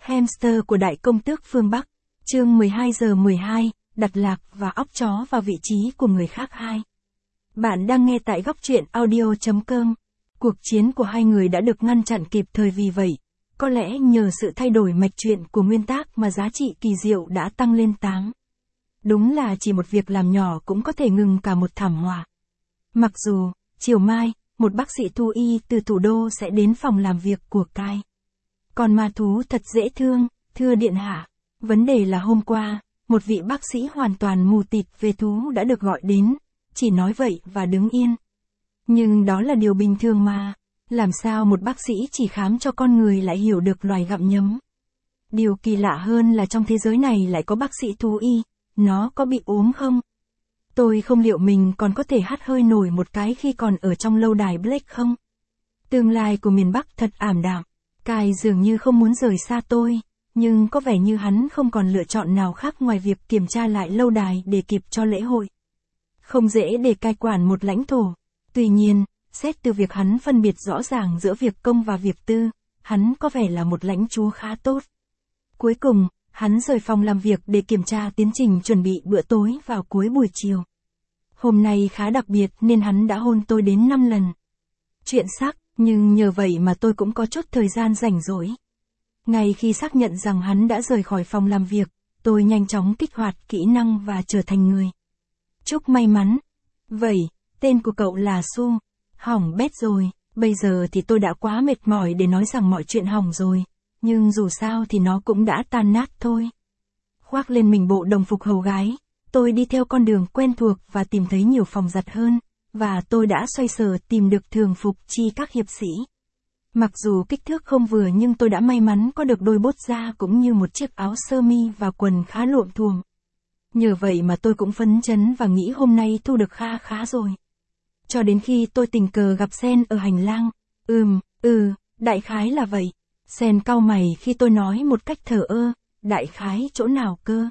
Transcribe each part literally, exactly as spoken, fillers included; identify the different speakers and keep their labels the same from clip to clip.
Speaker 1: Hamster của Đại Công Tước phương Bắc, chương mười hai giờ mười hai, đặt lạc và óc chó vào vị trí của người khác hai. Bạn đang nghe tại góc truyện audio chấm com. Cuộc chiến của hai người đã được ngăn chặn kịp thời, vì vậy, có lẽ nhờ sự thay đổi mạch truyện của nguyên tác mà giá trị kỳ diệu đã tăng lên tám. Đúng là chỉ một việc làm nhỏ cũng có thể ngừng cả một thảm họa. Mặc dù, chiều mai, một bác sĩ thú y từ thủ đô sẽ đến phòng làm việc của Kai. Con ma thú thật dễ thương, thưa điện hạ. Vấn đề là hôm qua, một vị bác sĩ hoàn toàn mù tịt về thú đã được gọi đến, chỉ nói vậy và đứng yên. Nhưng đó là điều bình thường mà, làm sao một bác sĩ chỉ khám cho con người lại hiểu được loài gặm nhấm. Điều kỳ lạ hơn là trong thế giới này lại có bác sĩ thú y, nó có bị ốm không? Tôi không liệu mình còn có thể hắt hơi nổi một cái khi còn ở trong lâu đài Blake không? Tương lai của miền Bắc thật ảm đạm. Kai dường như không muốn rời xa tôi, nhưng có vẻ như hắn không còn lựa chọn nào khác ngoài việc kiểm tra lại lâu đài để kịp cho lễ hội. Không dễ để cai quản một lãnh thổ. Tuy nhiên, xét từ việc hắn phân biệt rõ ràng giữa việc công và việc tư, hắn có vẻ là một lãnh chúa khá tốt. Cuối cùng, hắn rời phòng làm việc để kiểm tra tiến trình chuẩn bị bữa tối vào cuối buổi chiều. Hôm nay khá đặc biệt nên hắn đã hôn tôi đến năm lần. Chuyện sắc, nhưng nhờ vậy mà tôi cũng có chút thời gian rảnh rỗi. Ngay khi xác nhận rằng hắn đã rời khỏi phòng làm việc, tôi nhanh chóng kích hoạt kỹ năng và trở thành người. Chúc may mắn. Vậy, tên của cậu là Su. Hỏng bét rồi, bây giờ thì tôi đã quá mệt mỏi để nói rằng mọi chuyện hỏng rồi, nhưng dù sao thì nó cũng đã tan nát thôi. Khoác lên mình bộ đồng phục hầu gái, tôi đi theo con đường quen thuộc và tìm thấy nhiều phòng giặt hơn, và tôi đã xoay sở tìm được thường phục chi các hiệp sĩ. Mặc dù kích thước không vừa nhưng tôi đã may mắn có được đôi bốt da cũng như một chiếc áo sơ mi và quần khá luộm thuộm. Nhờ vậy mà tôi cũng phấn chấn và nghĩ hôm nay thu được kha khá rồi. Cho đến khi tôi tình cờ gặp Sen ở hành lang. Ừm, ừ, đại khái là vậy. Sen cau mày khi tôi nói một cách thờ ơ, đại khái chỗ nào cơ?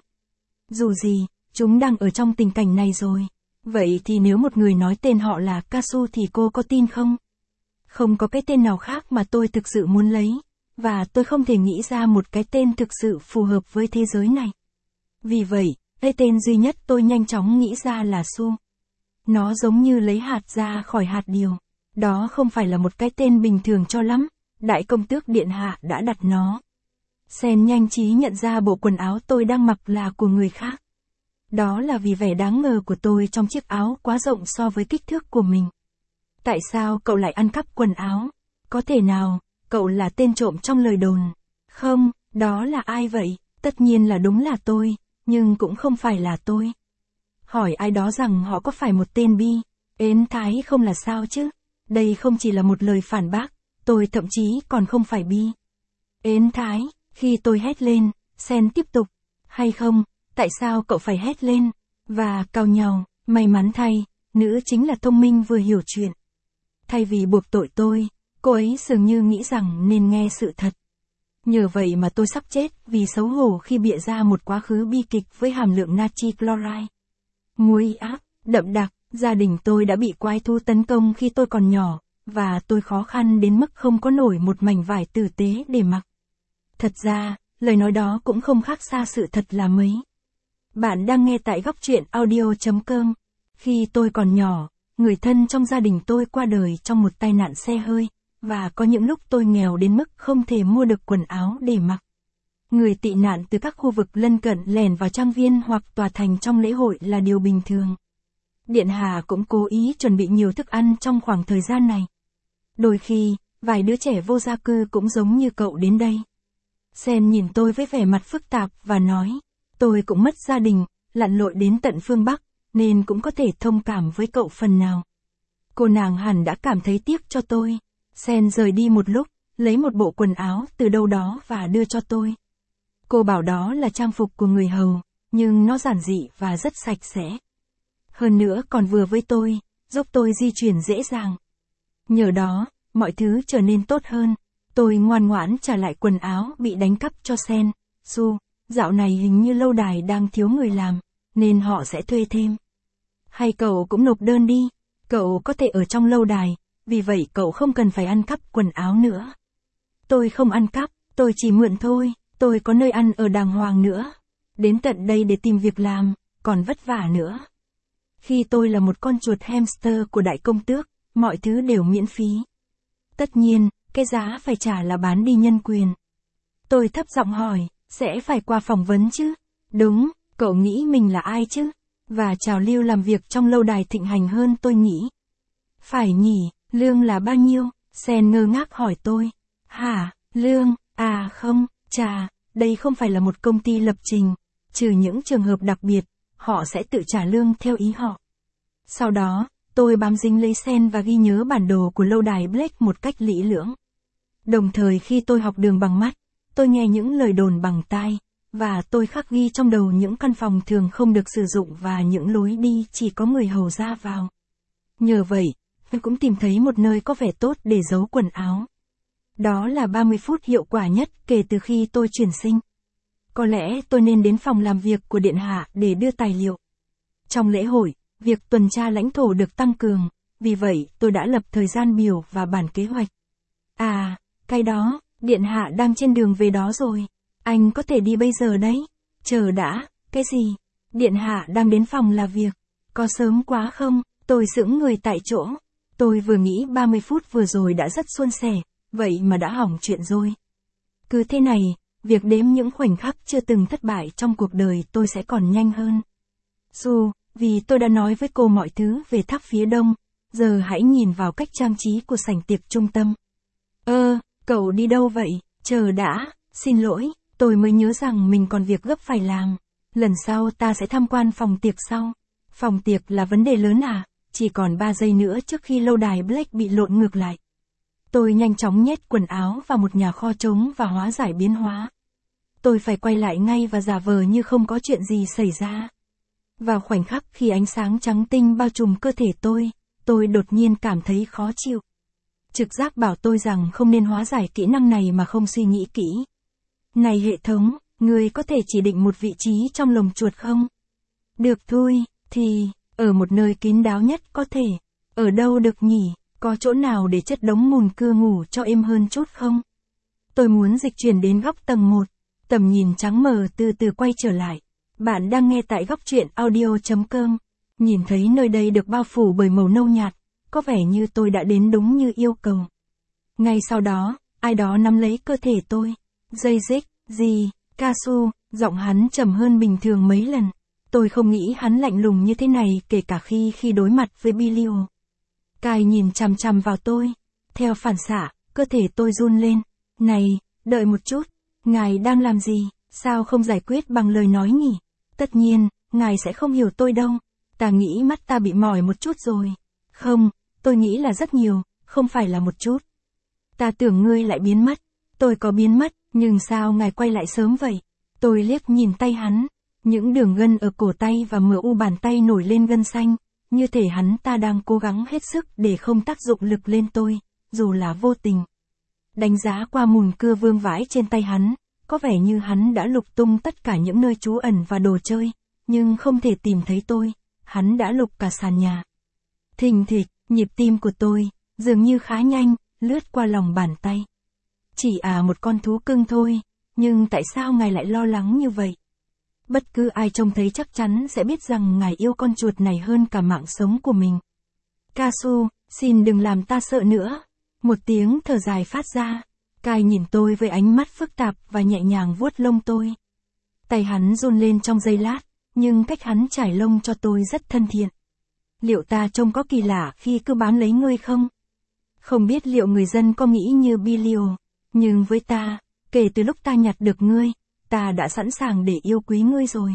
Speaker 1: Dù gì, chúng đang ở trong tình cảnh này rồi. Vậy thì nếu một người nói tên họ là Kasu thì cô có tin không? Không có cái tên nào khác mà tôi thực sự muốn lấy, và tôi không thể nghĩ ra một cái tên thực sự phù hợp với thế giới này. Vì vậy, cái tên duy nhất tôi nhanh chóng nghĩ ra là Su. Nó giống như lấy hạt ra khỏi hạt điều. Đó không phải là một cái tên bình thường cho lắm, Đại Công Tước Điện Hạ đã đặt nó. Sen nhanh trí nhận ra bộ quần áo tôi đang mặc là của người khác. Đó là vì vẻ đáng ngờ của tôi trong chiếc áo quá rộng so với kích thước của mình. Tại sao cậu lại ăn cắp quần áo? Có thể nào, cậu là tên trộm trong lời đồn? Không, đó là ai vậy? Tất nhiên là đúng là tôi, nhưng cũng không phải là tôi. Hỏi ai đó rằng họ có phải một tên bi, ến thái không là sao chứ? Đây không chỉ là một lời phản bác, tôi thậm chí còn không phải bi. Ến thái, khi tôi hét lên, Sen tiếp tục. Hay không, tại sao cậu phải hét lên? Và cau nhàu, may mắn thay, nữ chính là thông minh vừa hiểu chuyện. Thay vì buộc tội tôi, cô ấy dường như nghĩ rằng nên nghe sự thật. Nhờ vậy mà tôi sắp chết vì xấu hổ khi bịa ra một quá khứ bi kịch với hàm lượng natri chloride. Muối áp, đậm đặc, gia đình tôi đã bị quái thú tấn công khi tôi còn nhỏ, và tôi khó khăn đến mức không có nổi một mảnh vải tử tế để mặc. Thật ra, lời nói đó cũng không khác xa sự thật là mấy. Bạn đang nghe tại góc truyện audio chấm com. Khi tôi còn nhỏ, người thân trong gia đình tôi qua đời trong một tai nạn xe hơi, và có những lúc tôi nghèo đến mức không thể mua được quần áo để mặc. Người tị nạn từ các khu vực lân cận lẻn vào trang viên hoặc tòa thành trong lễ hội là điều bình thường. Điện hạ cũng cố ý chuẩn bị nhiều thức ăn trong khoảng thời gian này. Đôi khi, vài đứa trẻ vô gia cư cũng giống như cậu đến đây. Sen nhìn tôi với vẻ mặt phức tạp và nói, tôi cũng mất gia đình, lặn lội đến tận phương Bắc, nên cũng có thể thông cảm với cậu phần nào. Cô nàng hẳn đã cảm thấy tiếc cho tôi. Sen rời đi một lúc, lấy một bộ quần áo từ đâu đó và đưa cho tôi. Cô bảo đó là trang phục của người hầu, nhưng nó giản dị và rất sạch sẽ. Hơn nữa còn vừa với tôi, giúp tôi di chuyển dễ dàng. Nhờ đó, mọi thứ trở nên tốt hơn. Tôi ngoan ngoãn trả lại quần áo bị đánh cắp cho Sen. Su, dạo này hình như lâu đài đang thiếu người làm, nên họ sẽ thuê thêm. Hay cậu cũng nộp đơn đi, cậu có thể ở trong lâu đài, vì vậy cậu không cần phải ăn cắp quần áo nữa. Tôi không ăn cắp, tôi chỉ mượn thôi. Tôi có nơi ăn ở đàng hoàng nữa. Đến tận đây để tìm việc làm, còn vất vả nữa. Khi tôi là một con chuột hamster của đại công tước, mọi thứ đều miễn phí. Tất nhiên, cái giá phải trả là bán đi nhân quyền. Tôi thấp giọng hỏi, sẽ phải qua phỏng vấn chứ? Đúng, cậu nghĩ mình là ai chứ? Và trào lưu làm việc trong lâu đài thịnh hành hơn tôi nghĩ. Phải nhỉ, lương là bao nhiêu? Sen ngơ ngác hỏi tôi. Hả, lương, à không, chà, đây không phải là một công ty lập trình. Trừ những trường hợp đặc biệt, họ sẽ tự trả lương theo ý họ. Sau đó, tôi bám dính lấy Sen và ghi nhớ bản đồ của lâu đài Blake một cách lỹ lưỡng. Đồng thời khi tôi học đường bằng mắt, tôi nghe những lời đồn bằng tai, và tôi khắc ghi trong đầu những căn phòng thường không được sử dụng và những lối đi chỉ có người hầu ra vào. Nhờ vậy, tôi cũng tìm thấy một nơi có vẻ tốt để giấu quần áo. Đó là ba mươi phút hiệu quả nhất kể từ khi tôi chuyển sinh. Có lẽ tôi nên đến phòng làm việc của Điện Hạ để đưa tài liệu. Trong lễ hội, việc tuần tra lãnh thổ được tăng cường, vì vậy tôi đã lập thời gian biểu và bản kế hoạch. À, cái đó, Điện Hạ đang trên đường về đó rồi. Anh có thể đi bây giờ đấy. Chờ đã, cái gì? Điện Hạ đang đến phòng làm việc. Có sớm quá không? Tôi sững người tại chỗ. Tôi vừa nghĩ ba mươi phút vừa rồi đã rất suôn sẻ, vậy mà đã hỏng chuyện rồi. Cứ thế này, việc đếm những khoảnh khắc chưa từng thất bại trong cuộc đời tôi sẽ còn nhanh hơn. Dù, vì tôi đã nói với cô mọi thứ về tháp phía đông, giờ hãy nhìn vào cách trang trí của sảnh tiệc trung tâm. Ơ, cậu đi đâu vậy? Chờ đã, xin lỗi, tôi mới nhớ rằng mình còn việc gấp phải làm. Lần sau ta sẽ tham quan phòng tiệc sau. Phòng tiệc là vấn đề lớn à? Chỉ còn ba giây nữa trước khi lâu đài Blake bị lộn ngược lại. Tôi nhanh chóng nhét quần áo vào một nhà kho trống và hóa giải biến hóa. Tôi phải quay lại ngay và giả vờ như không có chuyện gì xảy ra. Vào khoảnh khắc khi ánh sáng trắng tinh bao trùm cơ thể tôi, tôi đột nhiên cảm thấy khó chịu. Trực giác bảo tôi rằng không nên hóa giải kỹ năng này mà không suy nghĩ kỹ. Này hệ thống, người có thể chỉ định một vị trí trong lồng chuột không? Được thôi, thì, ở một nơi kín đáo nhất có thể. Ở đâu được nhỉ? Có chỗ nào để chất đống mùn cưa ngủ cho êm hơn chút không? Tôi muốn dịch chuyển đến góc tầng một. Tầm nhìn trắng mờ từ từ quay trở lại. Bạn đang nghe tại góc truyện audio chấm com. Nhìn thấy nơi đây được bao phủ bởi màu nâu nhạt, có vẻ như tôi đã đến đúng như yêu cầu. Ngay sau đó, ai đó nắm lấy cơ thể tôi. Dây dích, gì, Kasu, giọng hắn trầm hơn bình thường mấy lần. Tôi không nghĩ hắn lạnh lùng như thế này kể cả khi khi đối mặt với Bilio. Kai nhìn chằm chằm vào tôi. Theo phản xạ, cơ thể tôi run lên. Này, đợi một chút. Ngài đang làm gì? Sao không giải quyết bằng lời nói nhỉ? Tất nhiên, ngài sẽ không hiểu tôi đâu. Ta nghĩ mắt ta bị mỏi một chút rồi. Không, tôi nghĩ là rất nhiều, không phải là một chút. Ta tưởng ngươi lại biến mất. Tôi có biến mất, nhưng sao ngài quay lại sớm vậy? Tôi liếc nhìn tay hắn. Những đường gân ở cổ tay và mờ u bàn tay nổi lên gân xanh. Như thể hắn ta đang cố gắng hết sức để không tác dụng lực lên tôi, dù là vô tình. Đánh giá qua mùn cưa vương vãi trên tay hắn, có vẻ như hắn đã lục tung tất cả những nơi trú ẩn và đồ chơi, nhưng không thể tìm thấy tôi, hắn đã lục cả sàn nhà. Thình thịch, nhịp tim của tôi, dường như khá nhanh, lướt qua lòng bàn tay. Chỉ à một con thú cưng thôi, nhưng tại sao ngài lại lo lắng như vậy? Bất cứ ai trông thấy chắc chắn sẽ biết rằng ngài yêu con chuột này hơn cả mạng sống của mình. Kasu, xin đừng làm ta sợ nữa. Một tiếng thở dài phát ra. Kai nhìn tôi với ánh mắt phức tạp và nhẹ nhàng vuốt lông tôi. Tay hắn run lên trong giây lát, nhưng cách hắn trải lông cho tôi rất thân thiện. Liệu ta trông có kỳ lạ khi cứ bám lấy ngươi không? Không biết liệu người dân có nghĩ như Bilio, nhưng với ta, kể từ lúc ta nhặt được ngươi, ta đã sẵn sàng để yêu quý ngươi rồi.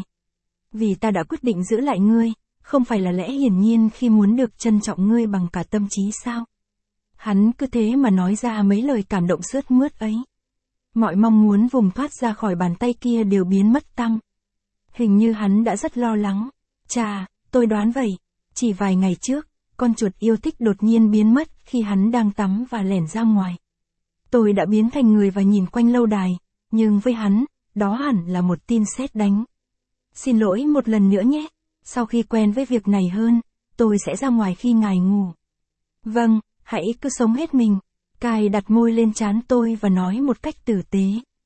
Speaker 1: Vì ta đã quyết định giữ lại ngươi, không phải là lẽ hiển nhiên khi muốn được trân trọng ngươi bằng cả tâm trí sao? Hắn cứ thế mà nói ra mấy lời cảm động sướt mướt ấy. Mọi mong muốn vùng thoát ra khỏi bàn tay kia đều biến mất tăm. Hình như hắn đã rất lo lắng. Chà, tôi đoán vậy. Chỉ vài ngày trước, con chuột yêu thích đột nhiên biến mất khi hắn đang tắm và lẻn ra ngoài. Tôi đã biến thành người và nhìn quanh lâu đài, nhưng với hắn, đó hẳn là một tin sét đánh. Xin lỗi một lần nữa nhé. Sau khi quen với việc này hơn, tôi sẽ ra ngoài khi ngài ngủ. Vâng, hãy cứ sống hết mình. Kai đặt môi lên trán tôi và nói một cách tử tế.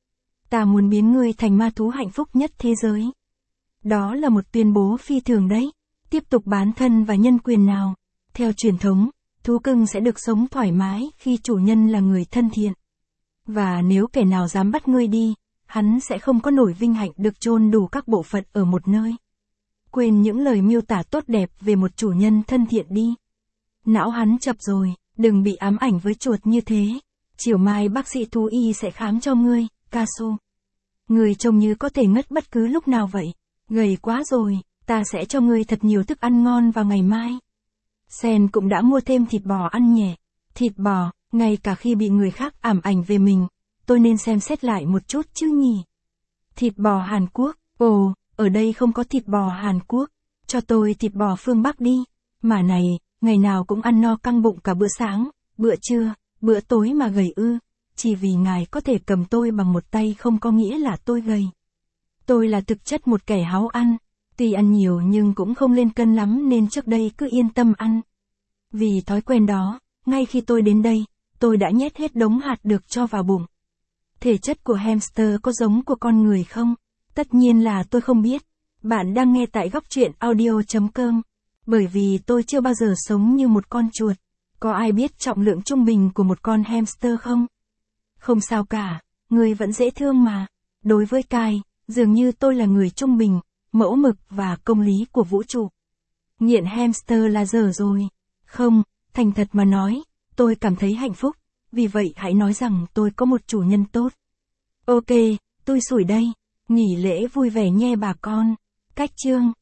Speaker 1: Ta muốn biến ngươi thành ma thú hạnh phúc nhất thế giới. Đó là một tuyên bố phi thường đấy. Tiếp tục bán thân và nhân quyền nào. Theo truyền thống, thú cưng sẽ được sống thoải mái khi chủ nhân là người thân thiện. Và nếu kẻ nào dám bắt ngươi đi, hắn sẽ không có nổi vinh hạnh được chôn đủ các bộ phận ở một nơi. Quên những lời miêu tả tốt đẹp về một chủ nhân thân thiện đi. Não hắn chập rồi, đừng bị ám ảnh với chuột như thế. Chiều mai bác sĩ thú y sẽ khám cho ngươi, Kasu. Ngươi trông như có thể ngất bất cứ lúc nào vậy. Gầy quá rồi, ta sẽ cho ngươi thật nhiều thức ăn ngon vào ngày mai. Sen cũng đã mua thêm thịt bò ăn nhẹ. Thịt bò, ngay cả khi bị người khác ảm ảnh về mình, tôi nên xem xét lại một chút chứ nhỉ. Thịt bò Hàn Quốc, ồ, ở đây không có thịt bò Hàn Quốc. Cho tôi thịt bò phương Bắc đi. Mà này, ngày nào cũng ăn no căng bụng cả bữa sáng, bữa trưa, bữa tối mà gầy ư. Chỉ vì ngài có thể cầm tôi bằng một tay không có nghĩa là tôi gầy. Tôi là thực chất một kẻ háo ăn. Tuy ăn nhiều nhưng cũng không lên cân lắm nên trước đây cứ yên tâm ăn. Vì thói quen đó, ngay khi tôi đến đây, tôi đã nhét hết đống hạt được cho vào bụng. Thể chất của hamster có giống của con người không? Tất nhiên là tôi không biết. Bạn đang nghe tại góc truyện audio chấm com. Bởi vì tôi chưa bao giờ sống như một con chuột. Có ai biết trọng lượng trung bình của một con hamster không? Không sao cả, người vẫn dễ thương mà. Đối với Kai, dường như tôi là người trung bình, mẫu mực và công lý của vũ trụ. Nghiện hamster là dở rồi. Không, thành thật mà nói, tôi cảm thấy hạnh phúc. Vì vậy hãy nói rằng tôi có một chủ nhân tốt. Ok, tôi sủi đây. Nghỉ lễ vui vẻ nhé bà con. Cách chương